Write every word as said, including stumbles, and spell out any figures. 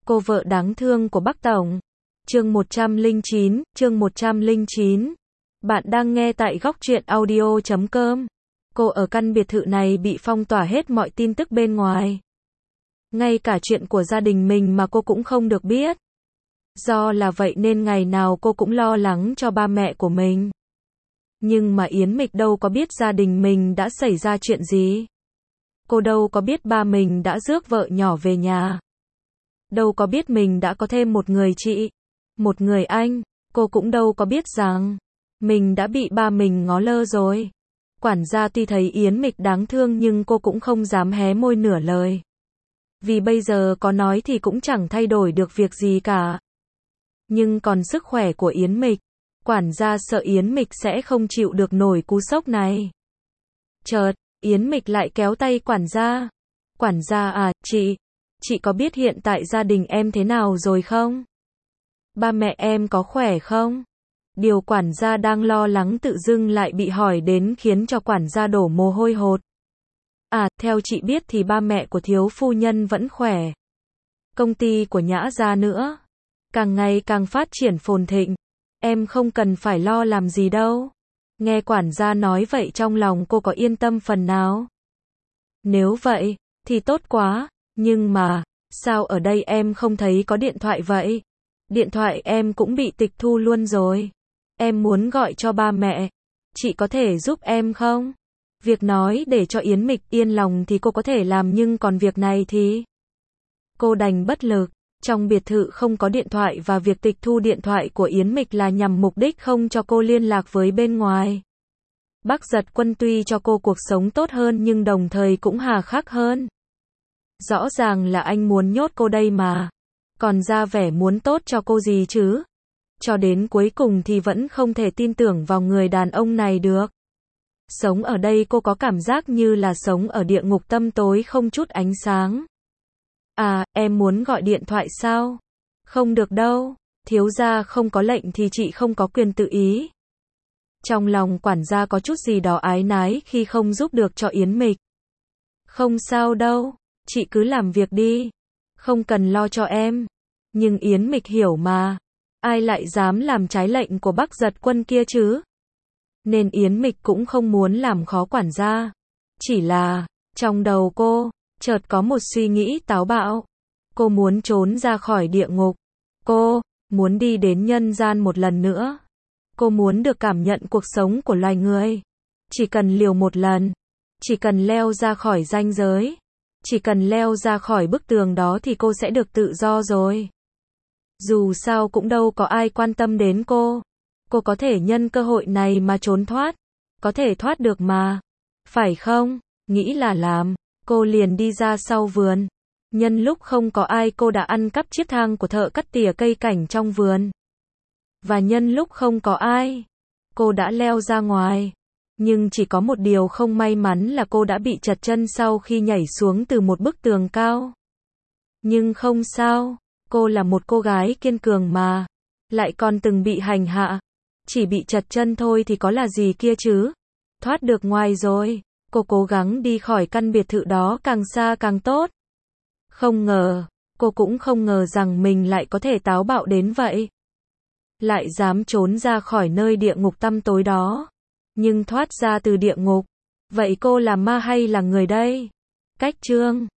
Cô vợ đáng thương của Bắc Tổng. Chương một trăm lẻ chín, chương một trăm lẻ chín. Bạn đang nghe tại góc truyện audio chấm com. Cô ở căn biệt thự này bị phong tỏa hết mọi tin tức bên ngoài. Ngay cả chuyện của gia đình mình mà cô cũng không được biết. Do là vậy nên ngày nào cô cũng lo lắng cho ba mẹ của mình. Nhưng mà Yến Mịch đâu có biết gia đình mình đã xảy ra chuyện gì. Cô đâu có biết ba mình đã rước vợ nhỏ về nhà. Đâu có biết mình đã có thêm một người chị, một người anh. Cô cũng đâu có biết rằng mình đã bị ba mình ngó lơ rồi. Quản gia tuy thấy Yến Mịch đáng thương nhưng cô cũng không dám hé môi nửa lời. Vì bây giờ có nói thì cũng chẳng thay đổi được việc gì cả. Nhưng còn sức khỏe của Yến Mịch, quản gia sợ Yến Mịch sẽ không chịu được nổi cú sốc này. Chợt, Yến Mịch lại kéo tay quản gia. Quản gia à, chị, chị có biết hiện tại gia đình em thế nào rồi không? Ba mẹ em có khỏe không? Điều quản gia đang lo lắng tự dưng lại bị hỏi đến khiến cho quản gia đổ mồ hôi hột. À, theo chị biết thì ba mẹ của thiếu phu nhân vẫn khỏe. Công ty của Nhã gia nữa, càng ngày càng phát triển phồn thịnh. Em không cần phải lo làm gì đâu. Nghe quản gia nói vậy trong lòng cô có yên tâm phần nào. Nếu vậy, thì tốt quá. Nhưng mà, sao ở đây em không thấy có điện thoại vậy? Điện thoại em cũng bị tịch thu luôn rồi. Em muốn gọi cho ba mẹ. Chị có thể giúp em không? Việc nói để cho Yến Mịch yên lòng thì cô có thể làm, nhưng còn việc này thì cô đành bất lực. Trong biệt thự không có điện thoại và việc tịch thu điện thoại của Yến Mịch là nhằm mục đích không cho cô liên lạc với bên ngoài. Bắc Giật Quân tuy cho cô cuộc sống tốt hơn nhưng đồng thời cũng hà khắc hơn. Rõ ràng là anh muốn nhốt cô đây mà. Còn ra vẻ muốn tốt cho cô gì chứ? Cho đến cuối cùng thì vẫn không thể tin tưởng vào người đàn ông này được. Sống ở đây cô có cảm giác như là sống ở địa ngục tăm tối không chút ánh sáng. À, em muốn gọi điện thoại sao? Không được đâu, thiếu gia không có lệnh thì chị không có quyền tự ý. Trong lòng quản gia có chút gì đó áy náy khi không giúp được cho Yến Mịch. Không sao đâu, chị cứ làm việc đi, không cần lo cho em. Nhưng Yến Mịch hiểu mà, ai lại dám làm trái lệnh của Bắc Giật Quân kia chứ? Nên Yến Mịch cũng không muốn làm khó quản gia. Chỉ là, trong đầu cô, chợt có một suy nghĩ táo bạo. Cô muốn trốn ra khỏi địa ngục. Cô muốn đi đến nhân gian một lần nữa. Cô muốn được cảm nhận cuộc sống của loài người. Chỉ cần liều một lần. Chỉ cần leo ra khỏi ranh giới. Chỉ cần leo ra khỏi bức tường đó thì cô sẽ được tự do rồi. Dù sao cũng đâu có ai quan tâm đến cô. Cô có thể nhân cơ hội này mà trốn thoát. Có thể thoát được mà. Phải không? Nghĩ là làm. Cô liền đi ra sau vườn. Nhân lúc không có ai cô đã ăn cắp chiếc thang của thợ cắt tỉa cây cảnh trong vườn. Và nhân lúc không có ai, cô đã leo ra ngoài. Nhưng chỉ có một điều không may mắn là cô đã bị trật chân sau khi nhảy xuống từ một bức tường cao. Nhưng không sao, cô là một cô gái kiên cường mà. Lại còn từng bị hành hạ. Chỉ bị trật chân thôi thì có là gì kia chứ. Thoát được ngoài rồi. Cô cố gắng đi khỏi căn biệt thự đó càng xa càng tốt. Không ngờ, cô cũng không ngờ rằng mình lại có thể táo bạo đến vậy. Lại dám trốn ra khỏi nơi địa ngục tăm tối đó. Nhưng thoát ra từ địa ngục. Vậy cô là ma hay là người đây? Cách chương